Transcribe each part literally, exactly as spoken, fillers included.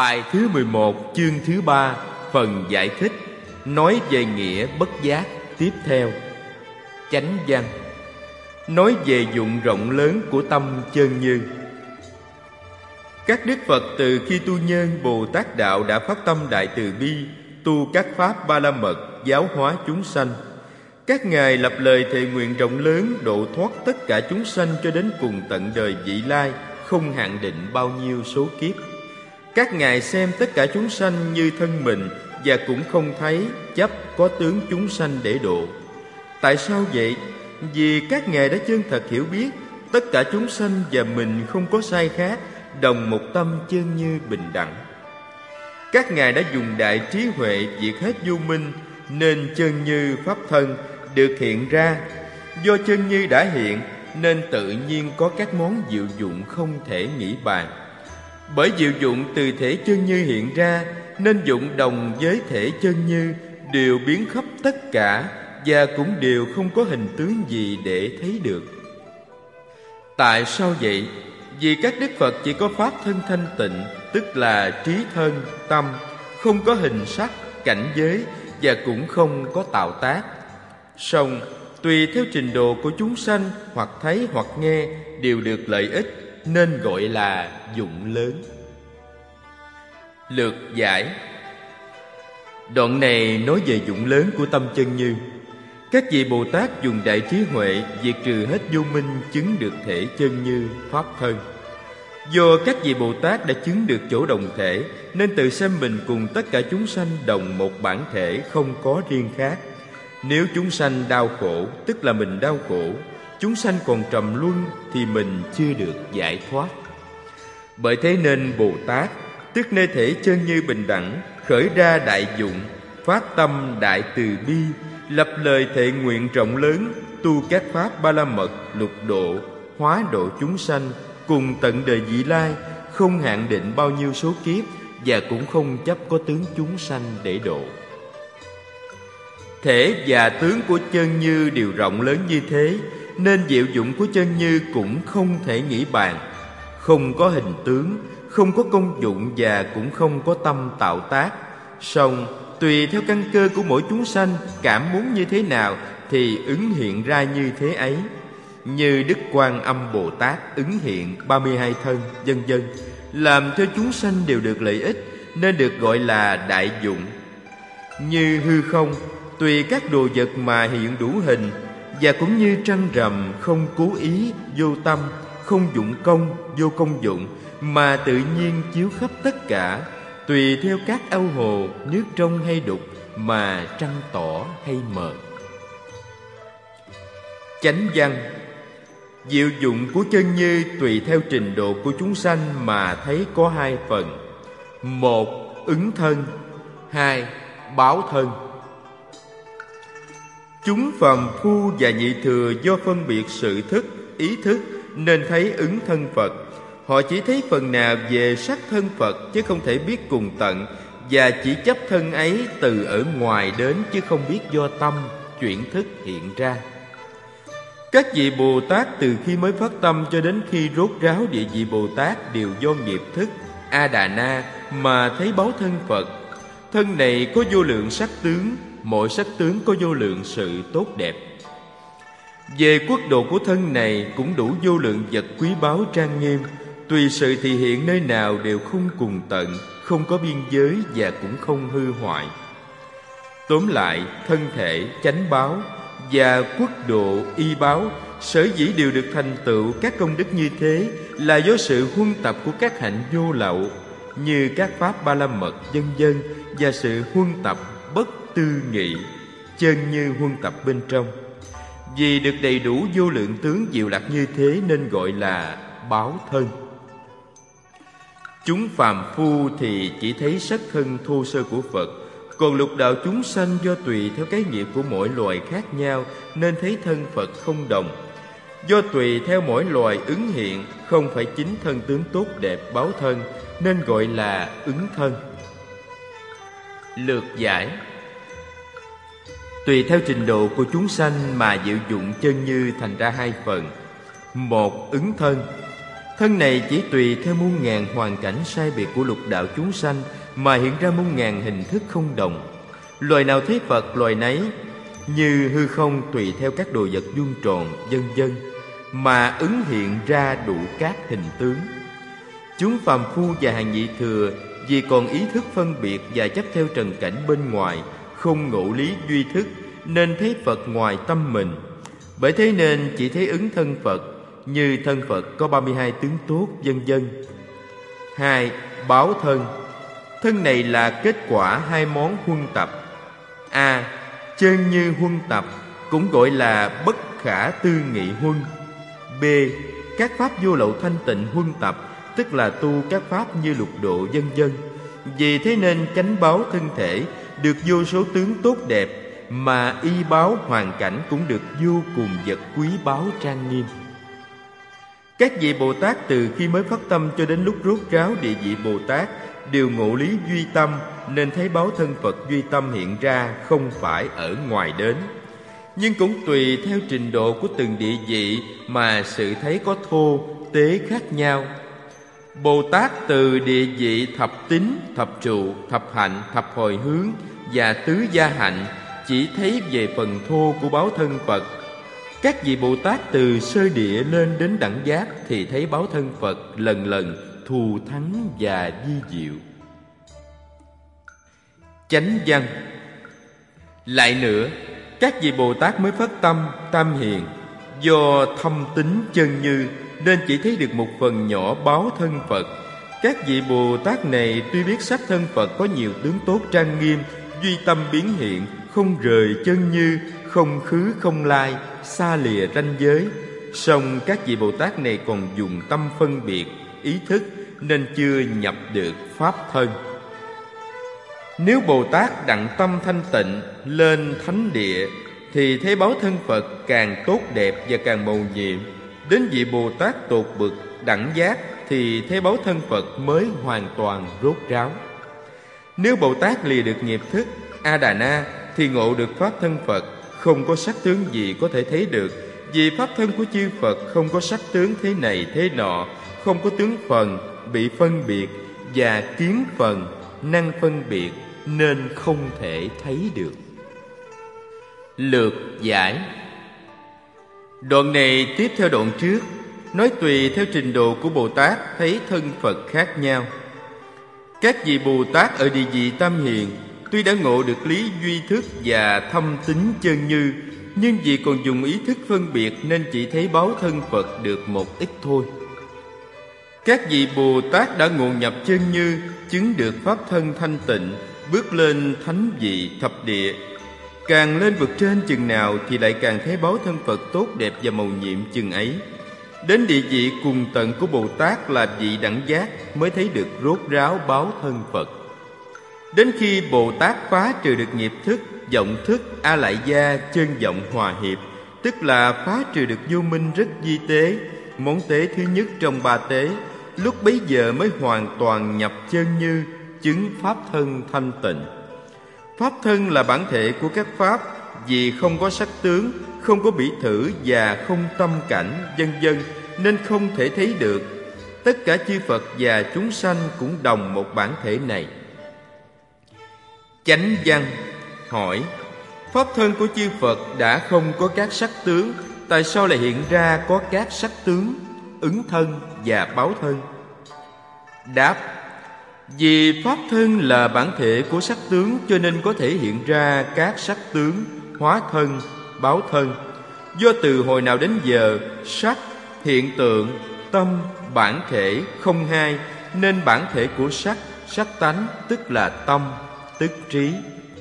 Bài thứ mười một, chương thứ ba, phần giải thích, nói về nghĩa bất giác. Tiếp theo, chánh văn, nói về dụng rộng lớn của tâm chân như. Các đức Phật từ khi tu nhân Bồ Tát đạo đã phát tâm đại từ bi, tu các pháp ba la mật, giáo hóa chúng sanh. Các ngài lập lời thệ nguyện rộng lớn, độ thoát tất cả chúng sanh cho đến cùng tận đời vị lai, không hạn định bao nhiêu số kiếp. Các ngài xem tất cả chúng sanh như thân mình, và cũng không thấy chấp có tướng chúng sanh để độ. Tại sao vậy? Vì các ngài đã chân thật hiểu biết tất cả chúng sanh và mình không có sai khác, đồng một tâm chân như bình đẳng. Các ngài đã dùng đại trí huệ diệt hết vô minh, nên chân như pháp thân được hiện ra. Do chân như đã hiện, nên tự nhiên có các món diệu dụng không thể nghĩ bàn. Bởi diệu dụng từ thể chân như hiện ra, nên dụng đồng với thể chân như đều biến khắp tất cả, và cũng đều không có hình tướng gì để thấy được. Tại sao vậy? Vì các đức Phật chỉ có pháp thân thanh tịnh, tức là trí thân, tâm, không có hình sắc, cảnh giới, và cũng không có tạo tác. Song tùy theo trình độ của chúng sanh, hoặc thấy hoặc nghe đều được lợi ích, nên gọi là dụng lớn. Lược giải. Đoạn này nói về dụng lớn của tâm chân như. Các vị Bồ Tát dùng đại trí huệ diệt trừ hết vô minh, chứng được thể chân như pháp thân. Do các vị Bồ Tát đã chứng được chỗ đồng thể, nên tự xem mình cùng tất cả chúng sanh đồng một bản thể, không có riêng khác. Nếu chúng sanh đau khổ, tức là mình đau khổ. Chúng sanh còn trầm luân, thì mình chưa được giải thoát. Bởi thế nên Bồ Tát, tức nơi thể chân như bình đẳng, khởi ra đại dụng, phát tâm đại từ bi, lập lời thệ nguyện rộng lớn, tu các pháp ba la mật, lục độ, hóa độ chúng sanh, cùng tận đời vị lai, không hạn định bao nhiêu số kiếp, và cũng không chấp có tướng chúng sanh để độ. Thể và tướng của chân như đều rộng lớn như thế, nên diệu dụng của chân như cũng không thể nghĩ bàn. Không có hình tướng, không có công dụng, và cũng không có tâm tạo tác. Song tùy theo căn cơ của mỗi chúng sanh, cảm muốn như thế nào thì ứng hiện ra như thế ấy. Như Đức Quan Âm Bồ Tát ứng hiện ba mươi hai thân, vân vân, làm cho chúng sanh đều được lợi ích, nên được gọi là đại dụng. Như hư không, tùy các đồ vật mà hiện đủ hình, và cũng như trăng rằm, không cố ý, vô tâm, không dụng công, vô công dụng, mà tự nhiên chiếu khắp tất cả, tùy theo các ao hồ, nước trong hay đục, mà trăng tỏ hay mờ. Chánh văn. Diệu dụng của chân như tùy theo trình độ của chúng sanh mà thấy có hai phần. Một, ứng thân. Hai, báo thân. Chúng phàm phu và nhị thừa do phân biệt sự thức, ý thức, nên thấy ứng thân Phật. Họ chỉ thấy phần nào về sắc thân Phật, chứ không thể biết cùng tận, và chỉ chấp thân ấy từ ở ngoài đến, chứ không biết do tâm chuyển thức hiện ra. Các vị Bồ Tát từ khi mới phát tâm cho đến khi rốt ráo địa vị Bồ Tát đều do nghiệp thức A Đà Na mà thấy báo thân Phật. Thân này có vô lượng sắc tướng, mỗi sắc tướng có vô lượng sự tốt đẹp. Về quốc độ của thân này cũng đủ vô lượng vật quý báu trang nghiêm, tùy sự thị hiện nơi nào đều không cùng tận, không có biên giới và cũng không hư hoại. Tóm lại, thân thể, chánh báo và quốc độ, y báo, sở dĩ đều được thành tựu các công đức như thế là do sự huân tập của các hạnh vô lậu, như các pháp ba la mật, vân vân, và sự huân tập bất tư nghị, chân như huân tập bên trong. Vì được đầy đủ vô lượng tướng diệu lạc như thế nên gọi là báo thân. Chúng phàm phu thì chỉ thấy sắc thân thô sơ của Phật, còn lục đạo chúng sanh do tùy theo cái nghiệp của mỗi loài khác nhau nên thấy thân Phật không đồng. Do tùy theo mỗi loài ứng hiện, không phải chính thân tướng tốt đẹp báo thân, nên gọi là ứng thân. Lược giải. Tùy theo trình độ của chúng sanh mà diệu dụng chân như thành ra hai phần. Một, ứng thân. Thân này chỉ tùy theo muôn ngàn hoàn cảnh sai biệt của lục đạo chúng sanh mà hiện ra muôn ngàn hình thức không đồng. Loài nào thấy Phật loài nấy, như hư không tùy theo các đồ vật vuông tròn, vân vân, mà ứng hiện ra đủ các hình tướng. Chúng phàm phu và hàng nhị thừa vì còn ý thức phân biệt và chấp theo trần cảnh bên ngoài, không ngộ lý duy thức, nên thấy Phật ngoài tâm mình. Bởi thế nên chỉ thấy ứng thân Phật, như thân Phật có ba mươi hai tướng tốt, vân vân. Hai, báo thân. Thân này là kết quả hai món huân tập. A. Chân như huân tập, cũng gọi là bất khả tư nghị huân. B. Các pháp vô lậu thanh tịnh huân tập, tức là tu các pháp như lục độ, vân vân. Vì thế nên chánh báo thân thể được vô số tướng tốt đẹp, mà y báo hoàn cảnh cũng được vô cùng vật quý báu trang nghiêm. Các vị Bồ Tát từ khi mới phát tâm cho đến lúc rốt ráo địa vị Bồ Tát đều ngộ lý duy tâm, nên thấy báo thân Phật duy tâm hiện ra không phải ở ngoài đến. Nhưng cũng tùy theo trình độ của từng địa vị mà sự thấy có thô, tế khác nhau. Bồ Tát từ địa vị thập tín, thập trụ, thập hạnh, thập hồi hướng và tứ gia hạnh chỉ thấy về phần thô của báo thân Phật. Các vị Bồ Tát từ sơ địa lên đến đẳng giác thì thấy báo thân Phật lần lần thù thắng và vi diệu. Chánh văn. Lại nữa, các vị Bồ Tát mới phát tâm tam hiền, do thâm tín chân như nên chỉ thấy được một phần nhỏ báo thân Phật. Các vị Bồ Tát này tuy biết sắc thân Phật có nhiều tướng tốt trang nghiêm, duy tâm biến hiện, không rời chân như, không khứ không lai, xa lìa ranh giới, song các vị Bồ Tát này còn dùng tâm phân biệt, ý thức nên chưa nhập được pháp thân. Nếu Bồ Tát đặng tâm thanh tịnh lên thánh địa thì thấy báo thân Phật càng tốt đẹp và càng mầu nhiệm. Đến vị Bồ Tát tột bực đẳng giác thì thấy báo thân Phật mới hoàn toàn rốt ráo. Nếu Bồ Tát lìa được nghiệp thức A Đà Na thì ngộ được pháp thân Phật, không có sắc tướng gì có thể thấy được, vì pháp thân của chư Phật không có sắc tướng thế này thế nọ, không có tướng phần, bị phân biệt và kiến phần, năng phân biệt, nên không thể thấy được. Lược giải. Đoạn này tiếp theo đoạn trước, nói tùy theo trình độ của Bồ Tát thấy thân Phật khác nhau. Các vị Bồ Tát ở địa vị tam hiền tuy đã ngộ được lý duy thức và thâm tín chân như, nhưng vì còn dùng ý thức phân biệt nên chỉ thấy báo thân Phật được một ít thôi. Các vị Bồ Tát đã ngộ nhập chân như, chứng được pháp thân thanh tịnh, bước lên thánh vị thập địa. Càng lên vực trên chừng nào thì lại càng thấy báo thân Phật tốt đẹp và mầu nhiệm chừng ấy. Đến địa vị cùng tận của Bồ Tát là vị đẳng giác mới thấy được rốt ráo báo thân Phật. Đến khi Bồ Tát phá trừ được nghiệp thức, vọng thức, a lại gia, chân vọng hòa hiệp, tức là phá trừ được vô minh rất vi tế, món tế thứ nhất trong ba tế, lúc bấy giờ mới hoàn toàn nhập chân như, chứng pháp thân thanh tịnh. Pháp thân là bản thể của các pháp, vì không có sắc tướng, không có bỉ thử và không tâm cảnh, vân vân, nên không thể thấy được. Tất cả chư Phật và chúng sanh cũng đồng một bản thể này. Chánh văn. Hỏi: pháp thân của chư Phật đã không có các sắc tướng, tại sao lại hiện ra có các sắc tướng, ứng thân và báo thân? Đáp: vì pháp thân là bản thể của sắc tướng, cho nên có thể hiện ra các sắc tướng, hóa thân, báo thân. Do từ hồi nào đến giờ, sắc, hiện tượng, tâm, bản thể không hai, nên bản thể của sắc, sắc tánh, tức là tâm, tức trí.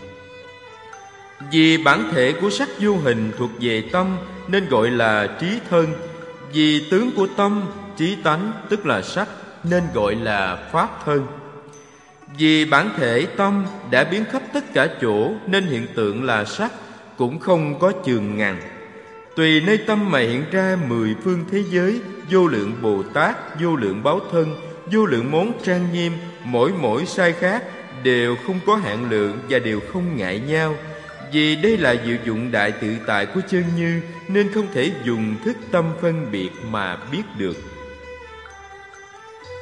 Vì bản thể của sắc vô hình thuộc về tâm, nên gọi là trí thân. Vì tướng của tâm, trí tánh, tức là sắc, nên gọi là pháp thân. Vì bản thể tâm đã biến khắp tất cả chỗ, nên hiện tượng là sắc, cũng không có chường ngằn. Tùy nơi tâm mà hiện ra mười phương thế giới, vô lượng Bồ Tát, vô lượng báo thân, vô lượng món trang nghiêm, mỗi mỗi sai khác, đều không có hạn lượng và đều không ngại nhau. Vì đây là diệu dụng đại tự tại của chân như, nên không thể dùng thức tâm phân biệt mà biết được.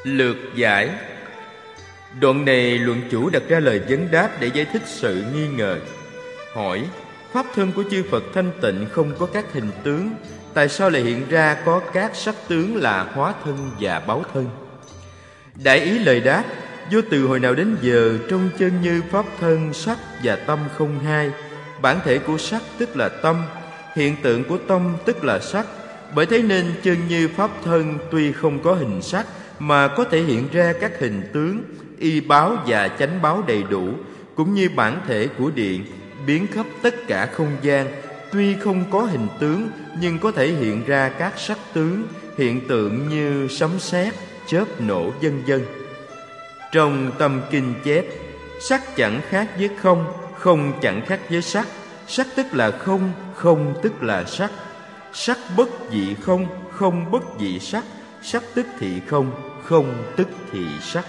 Lược giải. Đoạn này luận chủ đặt ra lời vấn đáp để giải thích sự nghi ngờ. Hỏi: pháp thân của chư Phật thanh tịnh không có các hình tướng, tại sao lại hiện ra có các sắc tướng là hóa thân và báo thân? Đại ý lời đáp: vô từ hồi nào đến giờ, trong chân như pháp thân, sắc và tâm không hai. Bản thể của sắc tức là tâm, hiện tượng của tâm tức là sắc. Bởi thế nên chân như pháp thân tuy không có hình sắc mà có thể hiện ra các hình tướng, y báo và chánh báo đầy đủ, cũng như bản thể của điện biến khắp tất cả không gian, tuy không có hình tướng nhưng có thể hiện ra các sắc tướng, hiện tượng như sấm sét, chớp nổ vân vân. Trong Tâm Kinh chép: sắc chẳng khác với không, không chẳng khác với sắc. Sắc tức là không, không tức là sắc. Sắc bất dị không, không bất dị sắc. Sắc tức thị không, không tức thị sắc.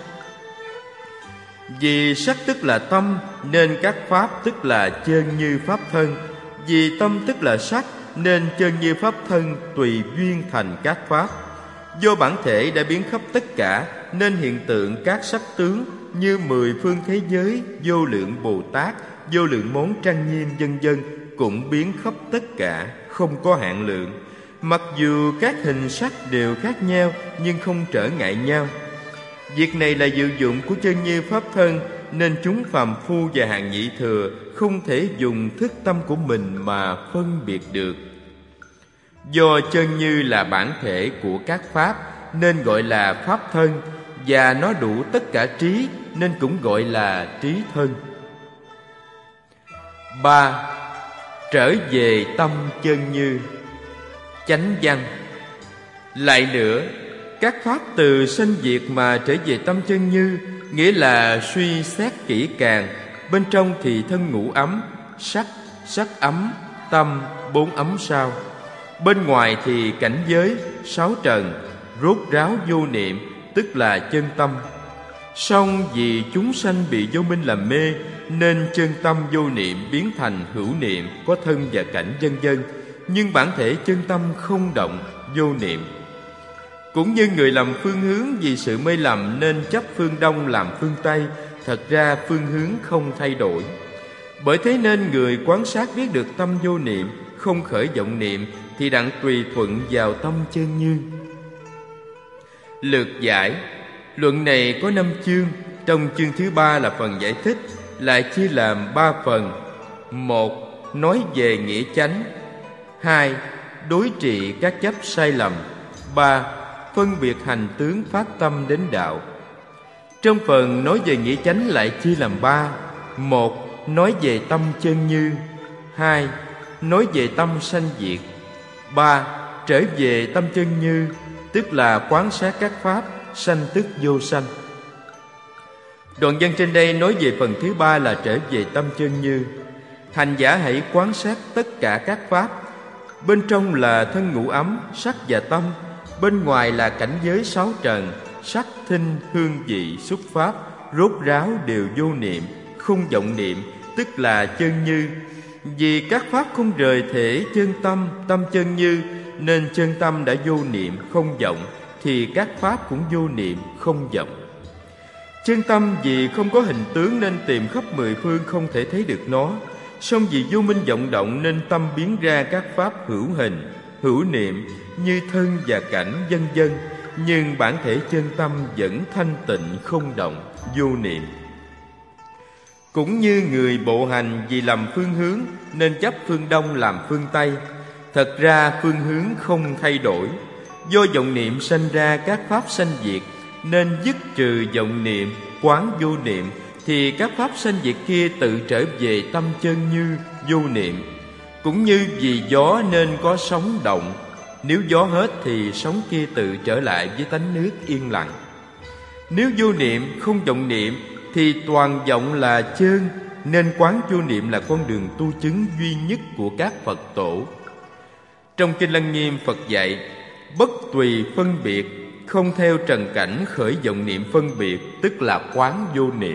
Vì sắc tức là tâm nên các pháp tức là chơn như pháp thân. Vì tâm tức là sắc nên chơn như pháp thân tùy duyên thành các pháp. Do bản thể đã biến khắp tất cả nên hiện tượng các sắc tướng như mười phương thế giới, vô lượng Bồ Tát, vô lượng món trang nghiêm vân vân cũng biến khắp tất cả, không có hạn lượng. Mặc dù các hình sắc đều khác nhau nhưng không trở ngại nhau. Việc này là dự dụng của chân như pháp thân, nên chúng phàm phu và hạng nhị thừa không thể dùng thức tâm của mình mà phân biệt được. Do chân như là bản thể của các pháp nên gọi là pháp thân, và nó đủ tất cả trí nên cũng gọi là trí thân. Ba. Trở về tâm chân như. Chánh văn. Lại nữa, các pháp từ sanh diệt mà trở về tâm chân như, nghĩa là suy xét kỹ càng. Bên trong thì thân ngũ ấm, sắc, sắc ấm, tâm, bốn ấm sao. Bên ngoài thì cảnh giới, sáu trần, rốt ráo vô niệm, tức là chân tâm. Song vì chúng sanh bị vô minh làm mê, nên chân tâm vô niệm biến thành hữu niệm, có thân và cảnh vân vân. Nhưng bản thể chân tâm không động, vô niệm. Cũng như người lầm phương hướng vì sự mê lầm nên chấp phương Đông làm phương Tây, thật ra phương hướng không thay đổi. Bởi thế nên người quán sát biết được tâm vô niệm, không khởi vọng niệm, thì đặng tùy thuận vào tâm chân như. Lược giải. Luận này có năm chương. Trong chương thứ ba là phần giải thích, lại chia làm ba phần. Một. Nói về nghĩa chánh. Hai. Đối trị các chấp sai lầm. Ba. Phân biệt hành tướng phát tâm đến đạo. Trong phần nói về nghĩa chánh lại chia làm ba. Một. Nói về tâm chân như. Hai. Nói về tâm sanh diệt. Ba. Trở về tâm chân như, tức là quán sát các pháp sanh tức vô sanh. Đoạn văn trên đây nói về phần thứ ba là trở về tâm chân như. Hành giả hãy quán sát tất cả các pháp. Bên trong là thân ngũ ấm, sắc và tâm. Bên ngoài là cảnh giới sáu trần, sắc, thinh, hương vị, xúc pháp, rốt ráo đều vô niệm, không vọng niệm, tức là chân như. Vì các pháp không rời thể chân tâm, tâm chân như, nên chân tâm đã vô niệm, không vọng, thì các pháp cũng vô niệm, không vọng. Chân tâm vì không có hình tướng nên tìm khắp mười phương không thể thấy được nó. Song vì vô minh vọng động nên tâm biến ra các pháp hữu hình, hữu niệm như thân và cảnh vân vân. Nhưng bản thể chân tâm vẫn thanh tịnh không động, vô niệm. Cũng như người bộ hành vì lầm phương hướng nên chấp phương Đông làm phương Tây. Thật ra phương hướng không thay đổi. Do vọng niệm sanh ra các pháp sanh diệt, nên dứt trừ vọng niệm, quán vô niệm, thì các pháp sanh diệt kia tự trở về tâm chân như, vô niệm. Cũng như vì gió nên có sóng động, nếu gió hết thì sóng kia tự trở lại với tánh nước yên lặng. Nếu vô niệm, không vọng niệm, thì toàn vọng là chơn, nên quán vô niệm là con đường tu chứng duy nhất của các Phật tổ. Trong Kinh Lăng Nghiêm, Phật dạy: bất tùy phân biệt, không theo trần cảnh khởi vọng niệm phân biệt, tức là quán vô niệm.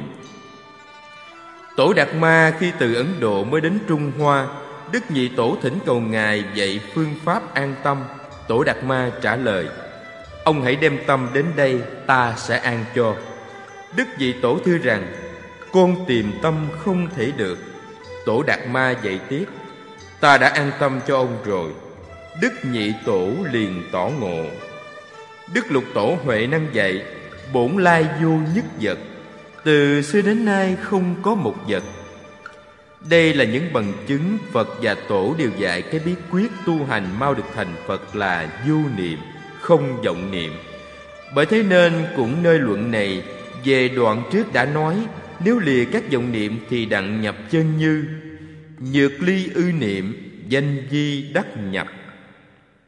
Tổ Đạt Ma khi từ Ấn Độ mới đến Trung Hoa, Đức Nhị Tổ thỉnh cầu Ngài dạy phương pháp an tâm. Tổ Đạt Ma trả lời: Ông hãy đem tâm đến đây, ta sẽ an cho. Đức Vị Tổ thưa rằng: Con tìm tâm không thể được. Tổ Đạt Ma dạy tiếp: Ta đã an tâm cho ông rồi. Đức Nhị Tổ liền tỏ ngộ. Đức Lục Tổ Huệ Năng dạy: Bổn lai vô nhất vật, từ xưa đến nay không có một vật. Đây là những bằng chứng Phật và Tổ đều dạy cái bí quyết tu hành mau được thành Phật là vô niệm, không vọng niệm. Bởi thế nên cũng nơi luận này về đoạn trước đã nói: Nếu lìa các vọng niệm thì đặng nhập chân như, nhược ly ư niệm, danh di đắc nhập.